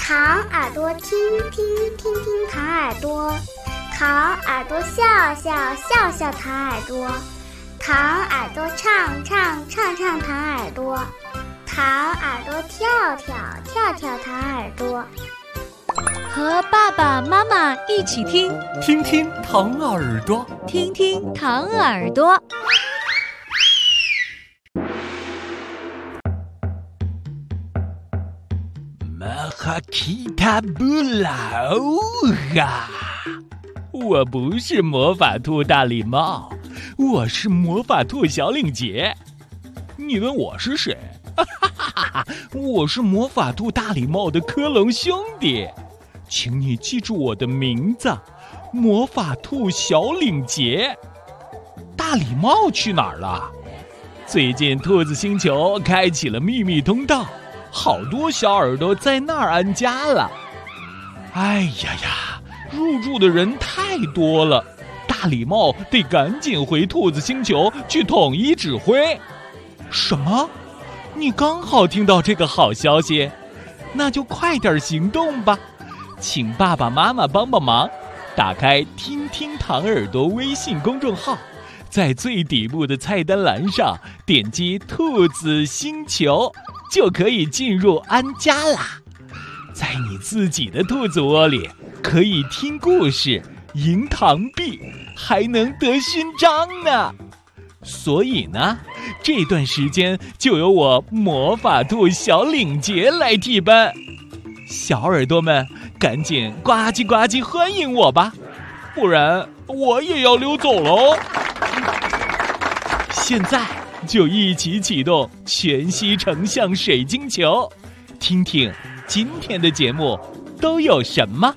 糖耳朵听听听听糖耳朵，糖耳朵笑笑笑笑糖耳朵，糖耳朵唱唱唱唱糖耳朵，糖耳朵跳跳跳跳糖耳朵。 和爸爸妈妈一起听， 听听糖耳朵， 听听糖耳朵。 马哈基塔布拉欧哈！我不是魔法兔大礼帽，我是魔法兔小领结。你问我是谁？我是魔法兔大礼帽的科隆兄弟，请你记住我的名字，魔法兔小领结。大礼帽去哪儿了？最近兔子星球开启了秘密通道，好多小耳朵在那儿安家了。哎呀呀，入住的人太多了，大礼帽得赶紧回兔子星球去统一指挥。什么？你刚好听到这个好消息，那就快点行动吧。请爸爸妈妈帮帮忙，打开听听糖耳朵微信公众号，在最底部的菜单栏上点击兔子星球，就可以进入安家啦。在你自己的兔子窝里，可以听故事、赢糖币，还能得勋章呢。所以呢，这段时间就由我魔法兔小领结来替班。小耳朵们，赶紧呱唧呱唧欢迎我吧，不然我也要溜走喽。现在就一起启动全息成像水晶球，听听今天的节目都有什么。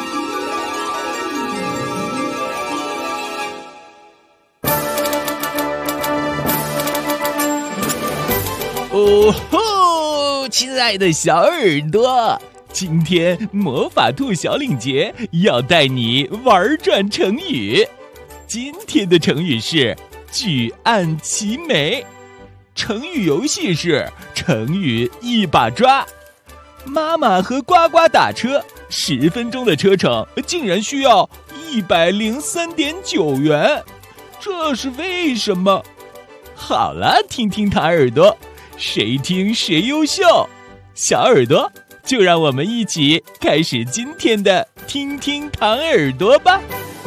哦吼，亲爱的小耳朵，今天魔法兔小领结要带你玩转成语。今天的成语是举案齐眉，成语游戏是成语一把抓。妈妈和呱呱打车，10分钟的车程竟然需要103.9元，这是为什么？好了，听听糖耳朵，谁听谁优秀。小耳朵，就让我们一起开始今天的听听糖耳朵吧。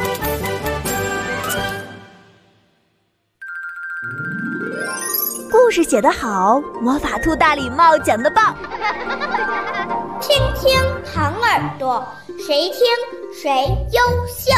故事写得好，魔法兔大礼帽讲得棒。 听听糖耳朵，谁听谁优秀。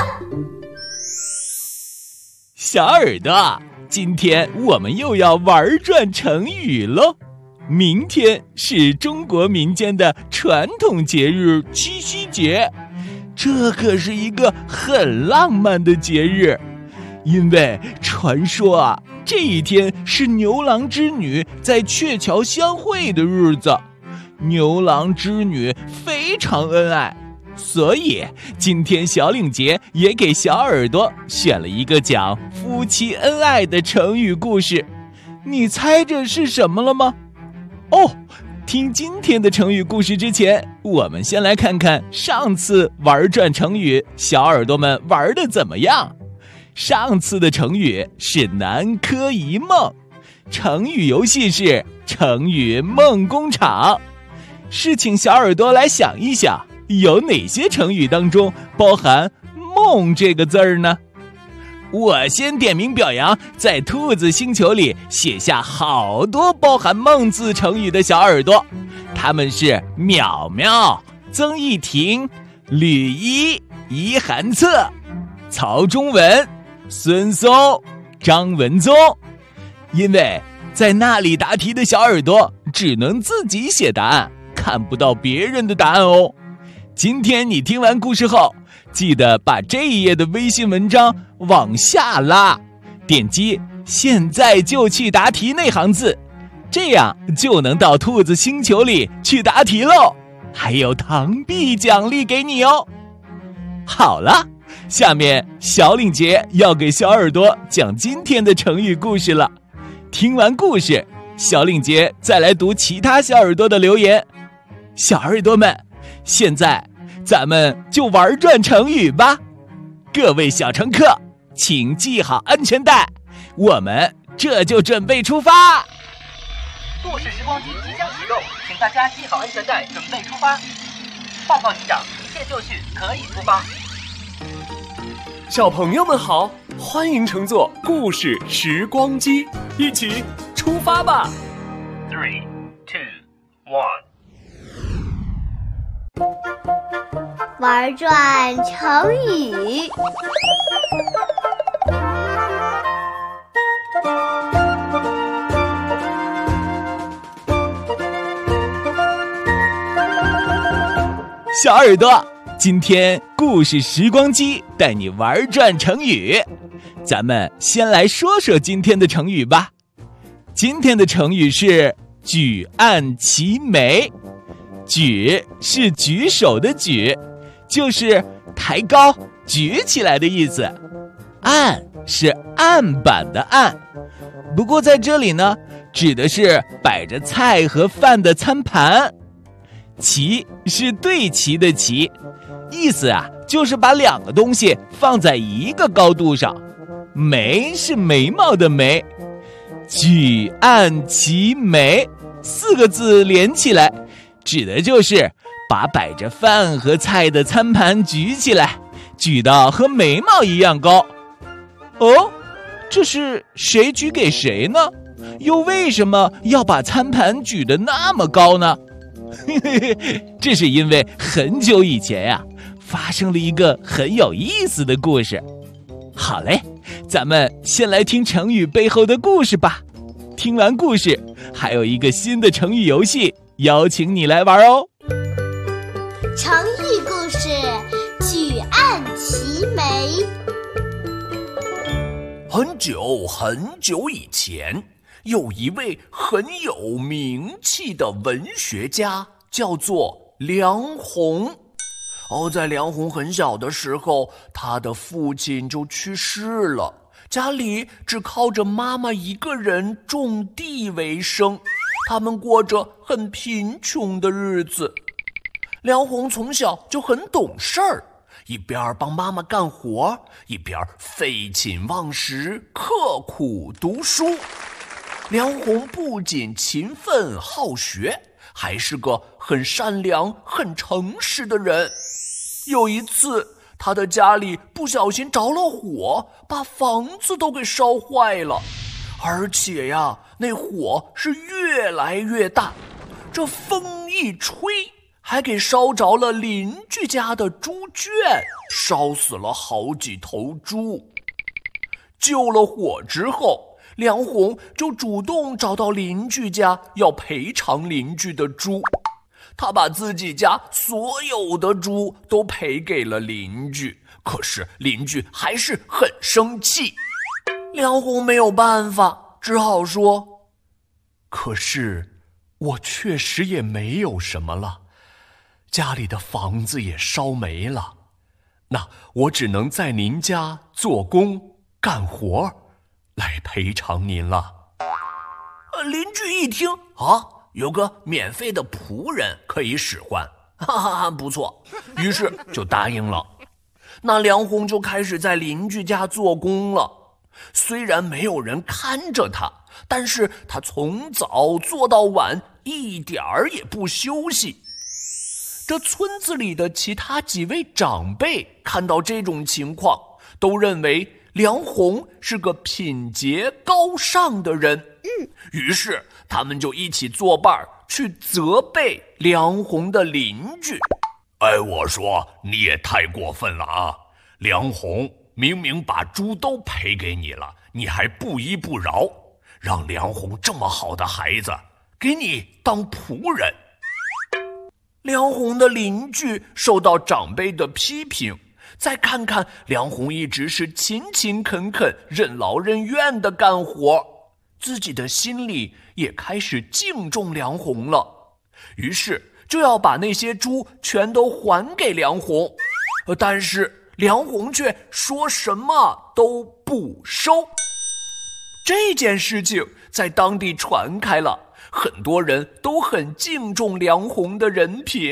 小耳朵，今天我们又要玩转成语喽。明天是中国民间的传统节日七夕节，这可是一个很浪漫的节日，因为传说啊，这一天是牛郎织女在鹊桥相会的日子，牛郎织女非常恩爱，所以今天小领结也给小耳朵选了一个讲夫妻恩爱的成语故事。你猜这是什么了吗？哦，听今天的成语故事之前，我们先来看看上次玩转成语小耳朵们玩得怎么样。上次的成语是南柯一梦，成语游戏是成语梦工厂。是请小耳朵来想一想，有哪些成语当中包含梦这个字儿呢？我先点名表扬在兔子星球里写下好多包含梦字成语的小耳朵，他们是淼淼、曾义婷、吕一、怡涵策、曹中文、孙松、张文宗。因为在那里答题的小耳朵只能自己写答案，看不到别人的答案哦。今天你听完故事后，记得把这一页的微信文章往下拉，点击现在就去答题那行字，这样就能到兔子星球里去答题喽，还有糖币奖励给你哦。好了，下面小领结要给小耳朵讲今天的成语故事了。听完故事，小领结再来读其他小耳朵的留言。小耳朵们， 现在咱们就玩转成语吧。各位小乘客，请系好安全带，我们这就准备出发。 故事时光机即将启动，请大家系好安全带，准备出发。报告机长，一切就绪，可以出发。 小朋友们好，欢迎乘坐故事时光机，一起出发吧。 3、2、1。 玩转成语。 小耳朵，今天故事时光机带你玩转成语。咱们先来说说今天的成语吧。今天的成语是举案齐眉。举是举手的举，就是抬高举起来的意思。案是案板的案，不过在这里呢，指的是摆着菜和饭的餐盘。齐是对齐的齐，意思啊就是把两个东西放在一个高度上。眉是眉毛的眉。举案齐眉4个字连起来，指的就是把摆着饭和菜的餐盘举起来，举到和眉毛一样高。哦，这是谁举给谁呢？又为什么要把餐盘举得那么高呢？这是因为很久以前呀，发生了一个很有意思的故事。好嘞，咱们先来听成语背后的故事吧。听完故事，还有一个新的成语游戏，邀请你来玩哦。 成语故事，举案齐眉。 很久很久以前，有一位很有名气的文学家，叫做梁鸿。在梁鸿很小的时候，他的父亲就去世了，家里只靠着妈妈一个人种地为生，他们过着很贫穷的日子。梁鸿从小就很懂事儿，一边帮妈妈干活，一边废寝忘食，刻苦读书。梁鸿不仅勤奋好学，还是个很善良很诚实的人。有一次，他的家里不小心着了火，把房子都给烧坏了，而且呀，那火是越来越大，这风一吹，还给烧着了邻居家的猪圈，烧死了好几头猪。救了火之后，梁鸿就主动找到邻居家要赔偿邻居的猪，他把自己家所有的猪都赔给了邻居，可是邻居还是很生气。梁鸿没有办法，只好说：可是我确实也没有什么了，家里的房子也烧没了，那我只能在您家做工干活来赔偿您了。邻居一听啊，有个免费的仆人可以使唤，哈哈哈，不错，于是就答应了。那梁鸿就开始在邻居家做工了。虽然没有人看着他，但是他从早做到晚，一点儿也不休息。这村子里的其他几位长辈看到这种情况，都认为梁鸿是个品节高尚的人，于是他们就一起作伴去责备梁鸿的邻居。我说你也太过分了啊！梁鸿明明把猪都赔给你了，你还不依不饶，让梁鸿这么好的孩子给你当仆人。梁鸿的邻居受到长辈的批评，再看看梁鸿一直是勤勤恳恳、任劳任怨的干活，自己的心里也开始敬重梁鸿了，于是就要把那些猪全都还给梁鸿。但是梁鸿却说什么都不收。这件事情在当地传开了，很多人都很敬重梁鸿的人品，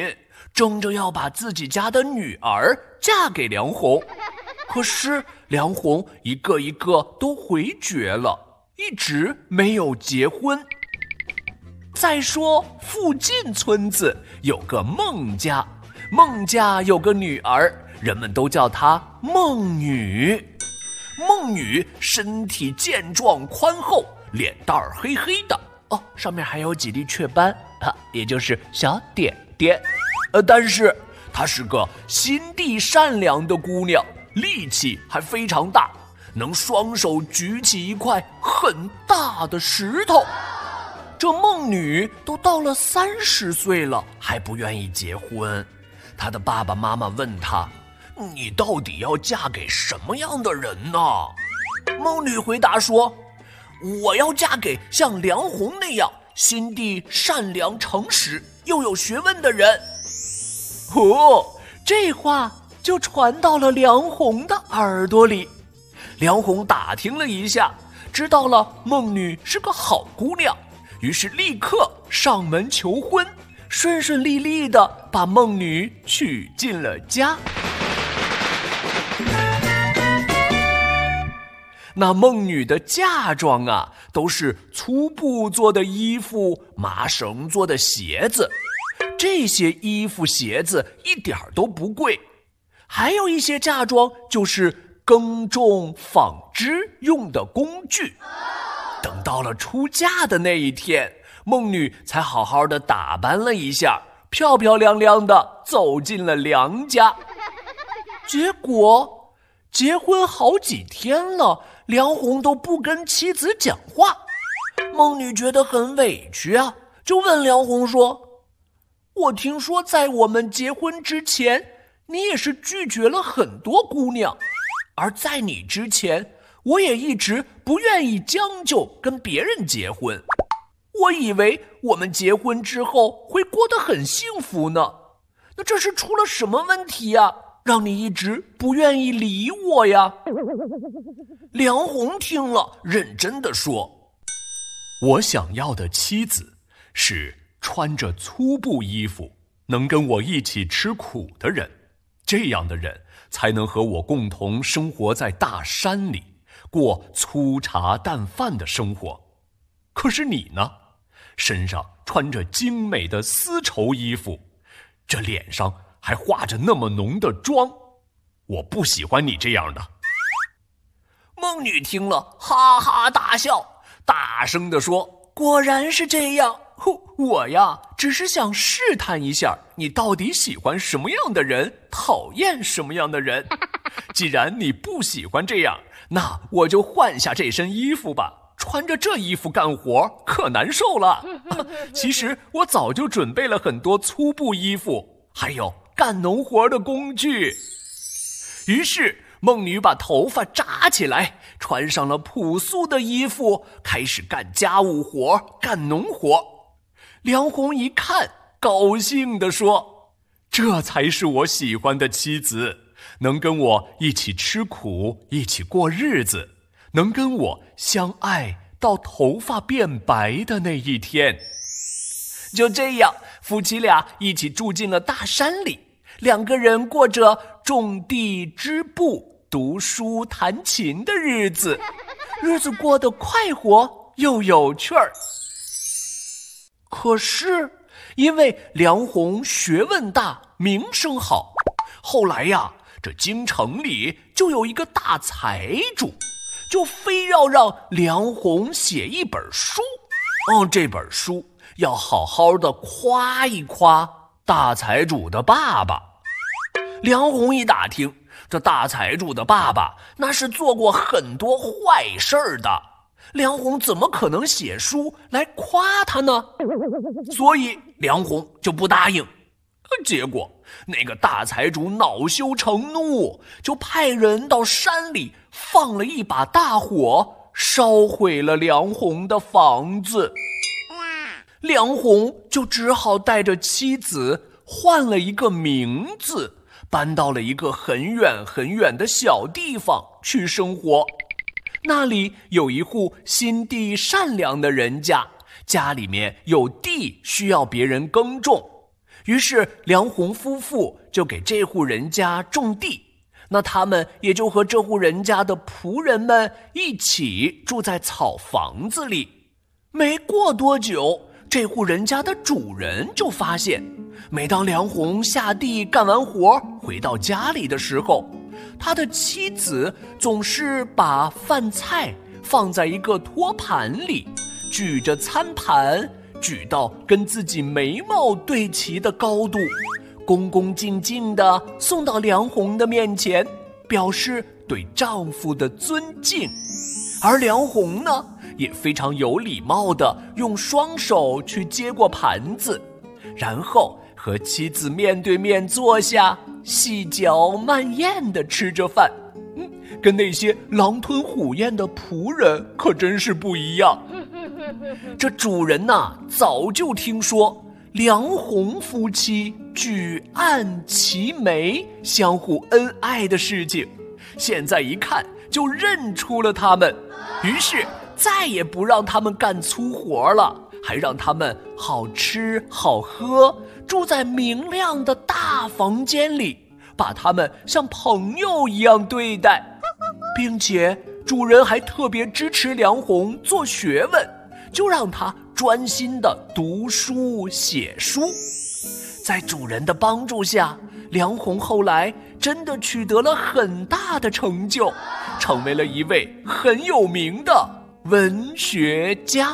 争着要把自己家的女儿嫁给梁鸿。可是梁鸿一个一个都回绝了，一直没有结婚。再说附近村子有个孟家，孟家有个女儿，人们都叫她孟女。孟女身体健壮宽厚，脸蛋儿黑黑的，上面还有几粒雀斑，也就是小点点。但是她是个心地善良的姑娘，力气还非常大，能双手举起一块很大的石头。这孟女都到了30岁了，还不愿意结婚。她的爸爸妈妈问她：“你到底要嫁给什么样的人呢？”孟女回答说：“我要嫁给像梁鸿那样心地善良诚实又有学问的人。”这话就传到了梁鸿的耳朵里。梁鸿打听了一下，知道了孟女是个好姑娘，于是立刻上门求婚，顺顺利利地把孟女娶进了家。那孟女的嫁妆啊，都是粗布做的衣服，麻绳做的鞋子。这些衣服鞋子一点都不贵，还有一些嫁妆就是耕种纺织用的工具。等到了出嫁的那一天，孟女才好好的打扮了一下，漂漂亮亮的走进了梁家。结果结婚好几天了，梁鸿都不跟妻子讲话。孟女觉得很委屈啊，就问梁鸿说：“我听说在我们结婚之前，你也是拒绝了很多姑娘，而在你之前，我也一直不愿意将就跟别人结婚。我以为我们结婚之后会过得很幸福呢，那这是出了什么问题呀？让你一直不愿意理我呀？”梁鸿听了，认真地说：“我想要的妻子是穿着粗布衣服，能跟我一起吃苦的人，这样的人才能和我共同生活在大山里，过粗茶淡饭的生活。可是你呢？身上穿着精美的丝绸衣服，这脸上还化着那么浓的妆，我不喜欢你这样的。”孟女听了哈哈大笑，大声地说：“果然是这样，我呀只是想试探一下你到底喜欢什么样的人，讨厌什么样的人。既然你不喜欢这样，那我就换下这身衣服吧，穿着这衣服干活可难受了。其实我早就准备了很多粗布衣服，还有干农活的工具。”于是孟女把头发扎起来，穿上了朴素的衣服，开始干家务活，干农活。梁鸿一看，高兴地说：“这才是我喜欢的妻子，能跟我一起吃苦，一起过日子，能跟我相爱到头发变白的那一天。”就这样，夫妻俩一起住进了大山里，两个人过着种地织布、读书弹琴的日子，日子过得快活又有趣儿。可是因为梁鸿学问大，名声好，后来呀，这京城里就有一个大财主，就非要让梁鸿写一本书。这本书要好好的夸一夸大财主的爸爸。梁鸿一打听，这大财主的爸爸那是做过很多坏事的，梁鸿怎么可能写书来夸他呢？所以梁鸿就不答应。结果那个大财主恼羞成怒，就派人到山里放了一把大火，烧毁了梁鸿的房子。梁鸿就只好带着妻子换了一个名字，搬到了一个很远很远的小地方去生活。那里有一户心地善良的人家，家里面有地需要别人耕种， 于是梁鸿夫妇就给这户人家种地，那他们也就和这户人家的仆人们一起住在草房子里。没过多久，这户人家的主人就发现，每当梁鸿下地干完活回到家里的时候，他的妻子总是把饭菜放在一个托盘里，举着餐盘举到跟自己眉毛对齐的高度，恭恭敬敬地送到梁鸿的面前，表示对丈夫的尊敬。而梁鸿呢，也非常有礼貌地用双手去接过盘子，然后和妻子面对面坐下，细嚼慢咽地吃着饭。跟那些狼吞虎咽的仆人可真是不一样。这主人呐，早就听说梁鸿夫妻举案齐眉，相互恩爱的事情，现在一看就认出了他们，于是再也不让他们干粗活了，还让他们好吃好喝，住在明亮的大房间里，把他们像朋友一样对待，并且主人还特别支持梁鸿做学问，就让他专心地读书写书。在主人的帮助下，梁鸿后来真的取得了很大的成就，成为了一位很有名的文学家。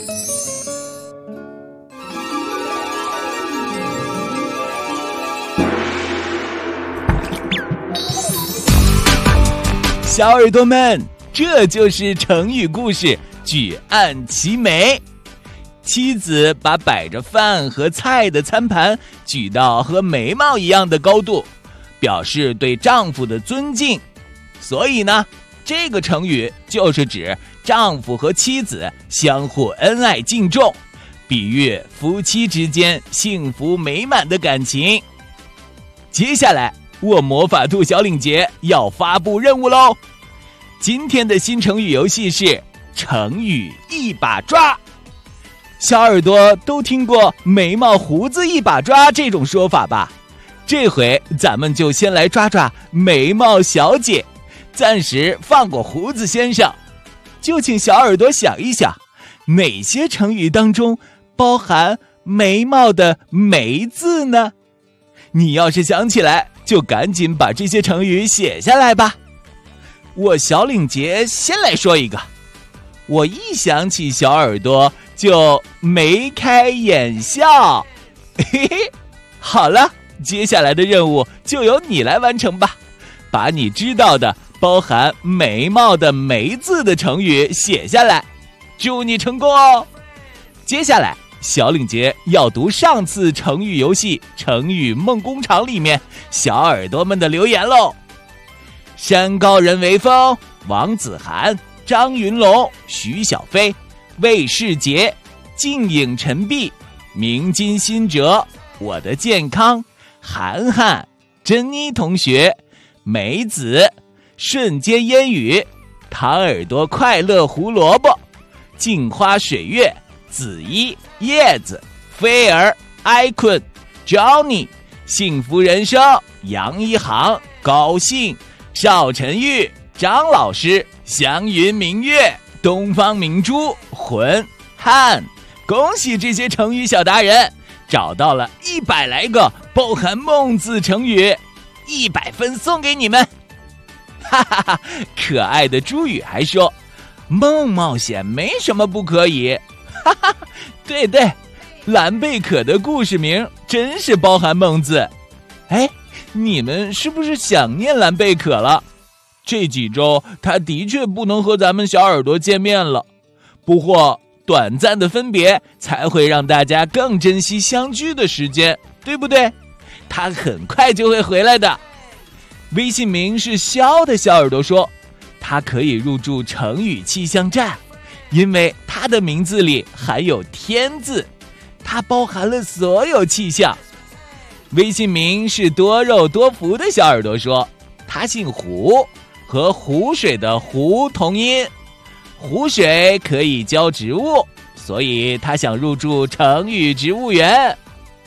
小耳朵们，这就是成语故事举案齐眉。妻子把摆着饭和菜的餐盘举到和眉毛一样的高度，表示对丈夫的尊敬。所以呢，这个成语就是指丈夫和妻子相互恩爱敬重，比喻夫妻之间幸福美满的感情。接下来我魔法兔小领结要发布任务喽！今天的新成语游戏是成语一把抓。小耳朵都听过眉毛胡子一把抓这种说法吧？这回咱们就先来抓抓眉毛小姐，暂时放过胡子先生。就请小耳朵想一想，哪些成语当中包含眉毛的眉字呢？你要是想起来，就赶紧把这些成语写下来吧。我小领结先来说一个，我一想起小耳朵就眉开眼笑。嘿嘿，好了，接下来的任务就由你来完成吧，把你知道的包含眉毛的眉字的成语写下来，祝你成功哦。接下来小领结要读上次成语游戏成语梦工厂里面小耳朵们的留言喽。山高人为峰，王子涵、张云龙、徐小飞、魏世杰、静影沉璧、明金新哲、我的健康、涵涵、珍妮同学、梅子、瞬间烟雨、糖耳朵快乐胡萝卜、镜花水月、子怡、叶子、菲儿、艾坤、Johnny、幸福人生、杨一航、高兴、邵晨玉、张老师、祥云明月、东方明珠、浑、汉。恭喜这些成语小达人找到了100来个包含梦字成语，100分送给你们。哈哈哈！可爱的朱宇还说，梦冒险没什么不可以。哈哈，对对，蓝贝可的故事名真是包含梦字。哎，你们是不是想念蓝贝可了？这几周他的确不能和咱们小耳朵见面了，不过短暂的分别才会让大家更珍惜相聚的时间，对不对？他很快就会回来的。微信名是肖的小耳朵说，他可以入驻成语气象站，因为他的名字里含有天字，它包含了所有气象。微信名是多肉多福的小耳朵说，他姓胡，和湖水的湖同音，湖水可以浇植物，所以他想入驻成语植物园。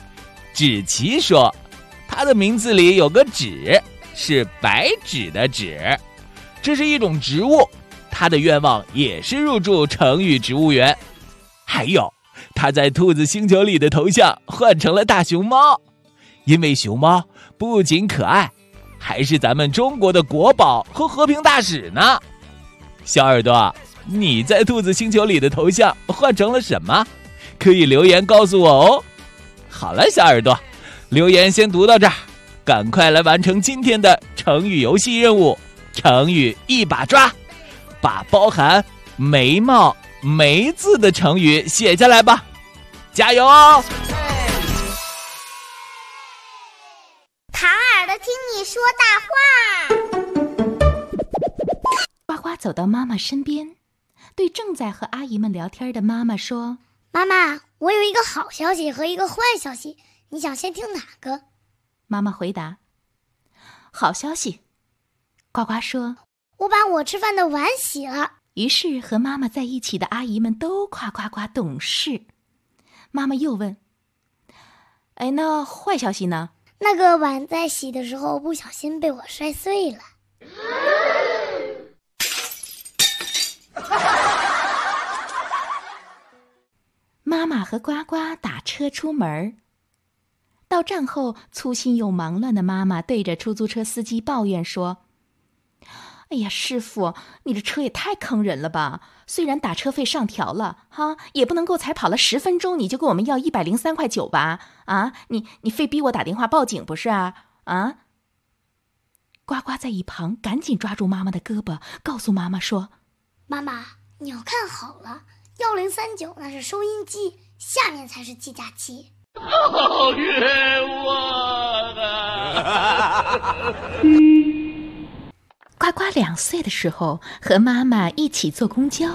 芷琪说，她的名字里有个芷，是白纸的纸，这是一种植物，她的愿望也是入住成语植物园。还有，她在兔子星球里的头像换成了大熊猫，因为熊猫不仅可爱，还是咱们中国的国宝和和平大使呢。小耳朵，你在兔子星球里的头像换成了什么？可以留言告诉我哦。好了，小耳朵，留言先读到这儿，赶快来完成今天的成语游戏任务，成语一把抓，把包含眉毛、眉字的成语写下来吧，加油哦！ 唐耳朵听你说大话。 呱呱走到妈妈身边，对正在和阿姨们聊天的妈妈说： 妈妈，我有一个好消息和一个坏消息，你想先听哪个？ 妈妈回答：好消息。呱呱说： 我把我吃饭的碗洗了。 于是和妈妈在一起的阿姨们都夸夸夸懂事。妈妈又问：那坏消息呢？ 那个碗在洗的时候不小心被我摔碎了。 妈妈和呱呱打车出门，到站后，粗心又忙乱的妈妈对着出租车司机抱怨说：哎呀，师傅，你这车也太坑人了吧！虽然打车费上调了，也不能够才跑了10分钟你就跟我们要103.9块吧？你非逼我打电话报警不是啊？呱呱在一旁赶紧抓住妈妈的胳膊，告诉妈妈说： 妈妈，你要看好了，1039那是收音机，下面才是计价器。 好冤枉啊！ 呱呱2岁的时候和妈妈一起坐公交，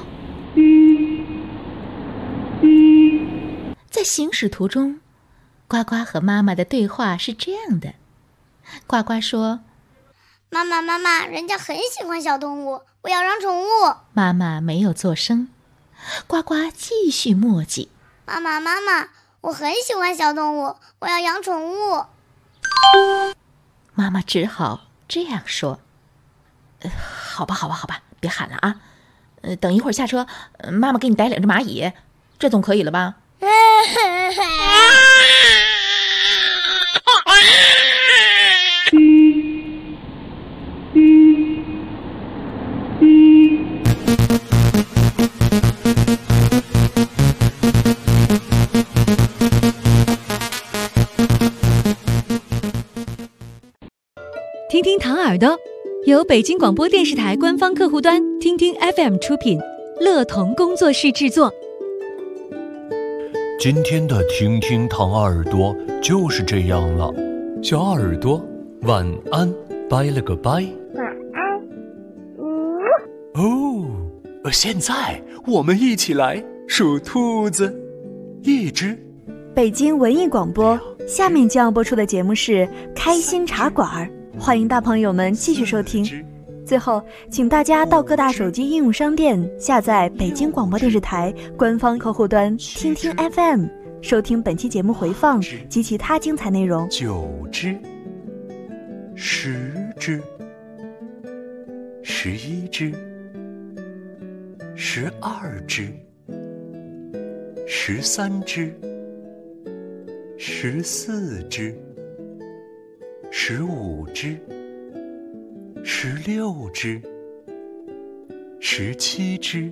在行驶途中，呱呱和妈妈的对话是这样的。呱呱说： 妈妈，人家很喜欢小动物，我要养宠物。 妈妈没有作声。呱呱继续磨叽： 妈妈，我很喜欢小动物，我要养宠物。 妈妈只好这样说：好吧，别喊了啊！等一会儿下车，妈妈给你逮2只蚂蚁，这总可以了吧？ 听听唐耳朵由北京广播电视台官方客户端听听 FM 出品，乐童工作室制作。 今天的听听唐耳朵就是这样了，小耳朵晚安，拜了个拜。 晚安。 现在我们一起来数兔子，1只。 北京文艺广播，下面将要播出的节目是开心茶馆，欢迎大朋友们继续收听。最后，请大家到各大手机应用商店下载北京广播电视台官方客户端听听 FM， 收听本期节目回放及其他精彩内容。 9只，10只，11只，12只，13只，14只，15只，16只，17只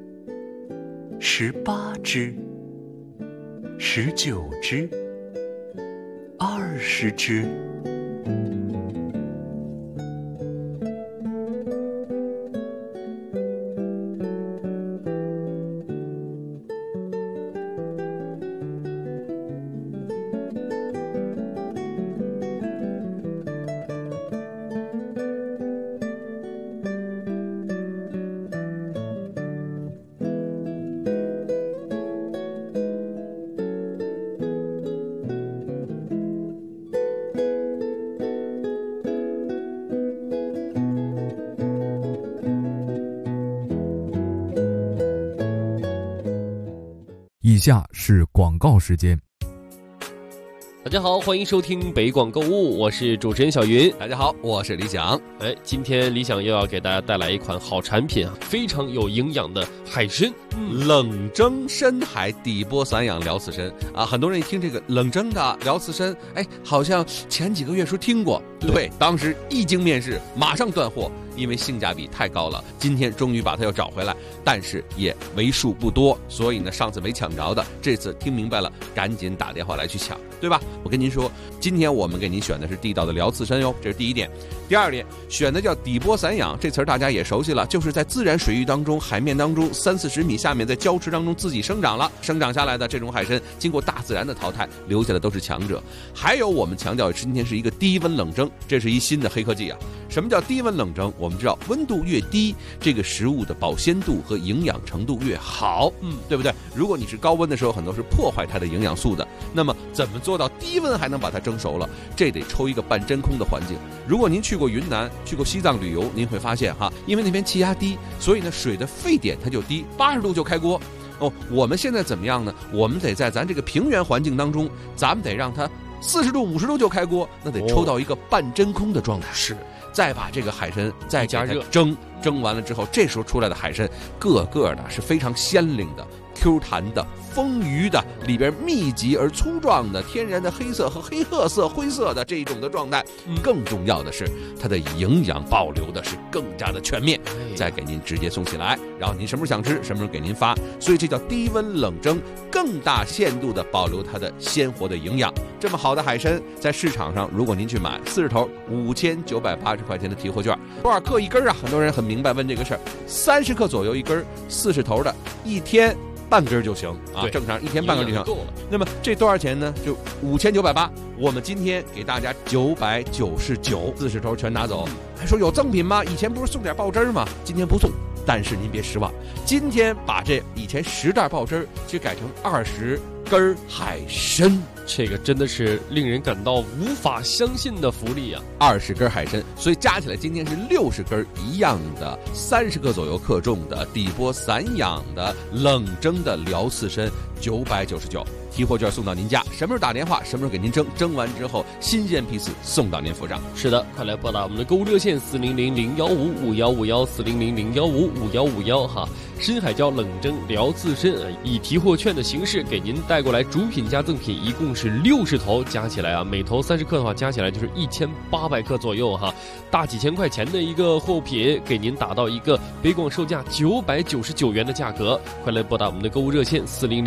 ，18只，19只，20只。 以下是广告时间。 家好，欢迎收听北广购物，我是主持人小云。 大家好，我是李想。 今天李想又要给大家带来一款好产品啊，非常有营养的海参。 冷蒸深海底波散养辽刺参啊，很多人一听这个冷蒸的辽刺参，好像前几个月说听过。对，当时一经面世，马上断货，因为性价比太高了。今天终于把它又找回来，但是也为数不多，所以呢，上次没抢着的，这次听明白了，赶紧打电话来去抢，对吧？我跟您说，今天我们给您选的是地道的辽刺参哟，这是第一点。第二点，选的叫底波散养，这词儿大家也熟悉了，就是在自然水域当中、海面当中30-40米下面，在礁池当中自己生长下来的这种海参，经过大自然的淘汰，留下的都是强者。还有我们强调今天是一个低温冷蒸，这是一新的黑科技啊。什么叫低温冷蒸？我们知道温度越低，这个食物的保鲜度和营养程度越好，对不对？如果你是高温的时候，很多是破坏它的营养素的。那么怎么做到低温还能把它蒸熟了？这得抽一个半真空的环境。如果您去过云南、去过西藏旅游，您会发现因为那边气压低，所以呢水的沸点它就低，80度就开锅。我们现在怎么样呢？我们得在咱这个平原环境当中，咱们得让它40度、50度就开锅，那得抽到一个半真空的状态。是，再把这个海参再加热蒸完了之后，这时候出来的海参个个的是非常鲜灵的、Q 弹的、丰腴的，里边密集而粗壮的天然的黑色和黑褐色、灰色的这一种的状态。更重要的是，它的营养保留的是更加的全面，再给您直接送起来，然后您什么时候想吃，什么时候给您发。所以这叫低温冷蒸，更大限度的保留它的鲜活的营养。这么好的海参，在市场上，如果您去买40头，5980块钱的提货券，多少克一根啊？很多人很明白问这个事儿，30克左右一根，40头的，一天半根就行啊，正常一天半根就行。那么这多少钱呢？就5980，我们今天给大家999，40头全拿走。还说有赠品吗？以前不是送点爆汁吗？今天不送，但是您别失望，今天把这以前10袋爆汁去改成20根海参， 这个真的是令人感到无法相信的福利啊 ！20根海参，所以加起来今天是60根一样的，30克左右克重的底波散养的冷蒸的辽刺参，999，提货券送到您家，什么时候打电话，什么时候给您蒸完之后新鲜批次送到您府上。 是的，快来拨打我们的购物热线400-015-5151，400-015-5151哈。深海椒冷蒸辽刺参以提货券的形式给您带过来，主品加赠品一共是60头，加起来每头30克的话，加起来就是1800克左右哈，大几千块钱的一个货品，给您打到一个北广售价999元的价格。快来拨打我们的购物热线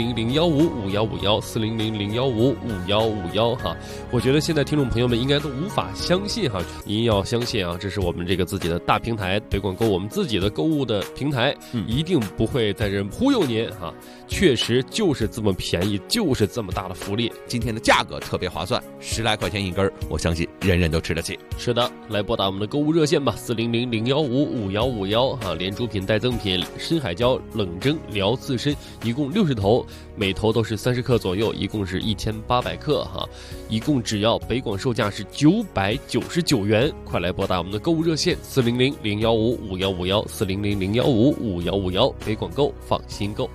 400-015-5151，400-015-5151哈。我觉得现在听众朋友们应该都无法相信哈，您要相信啊，这是我们这个自己的大平台北广购，我们自己的购物的平台，一定不会在这忽悠您哈，确实就是这么便宜，就是这么大的福利。 今天的价格特别划算，10来块钱一根，我相信人人都吃得起。 是的，来拨打我们的购物热线吧，400-015-5151哈，连主品带赠品，深海椒冷蒸辽刺参一共60头，每头都是30克左右，一共是1800克哈，一共只要北广售价是999元。快来拨打我们的购物热线400-015-5151，400-015-5151，北广购，放心购。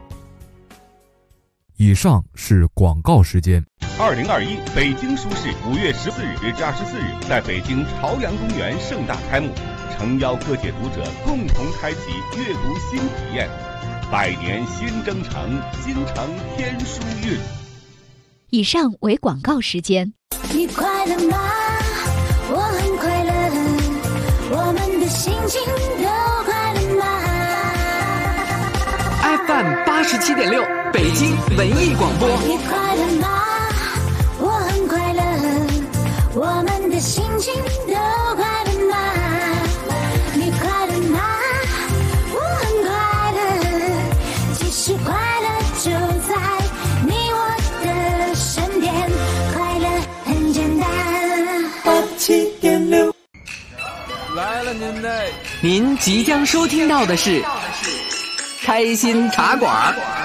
以上是广告时间。 2021北京书市5月14日至24日在北京朝阳公园盛大开幕，诚邀各界读者共同开启阅读新体验。百年新征程，京城天书韵。 以上为广告时间。 你快乐吗？我很快乐，我们的心情都快乐吗？ FM 87.6北京文艺广播。 你快乐吗？我很快乐，我们的心情都快乐吗？你快乐吗？我很快乐，其实快乐就在你我的身边，快乐很简单。 87.6 来了您的， 您即将收听到的是开心茶馆。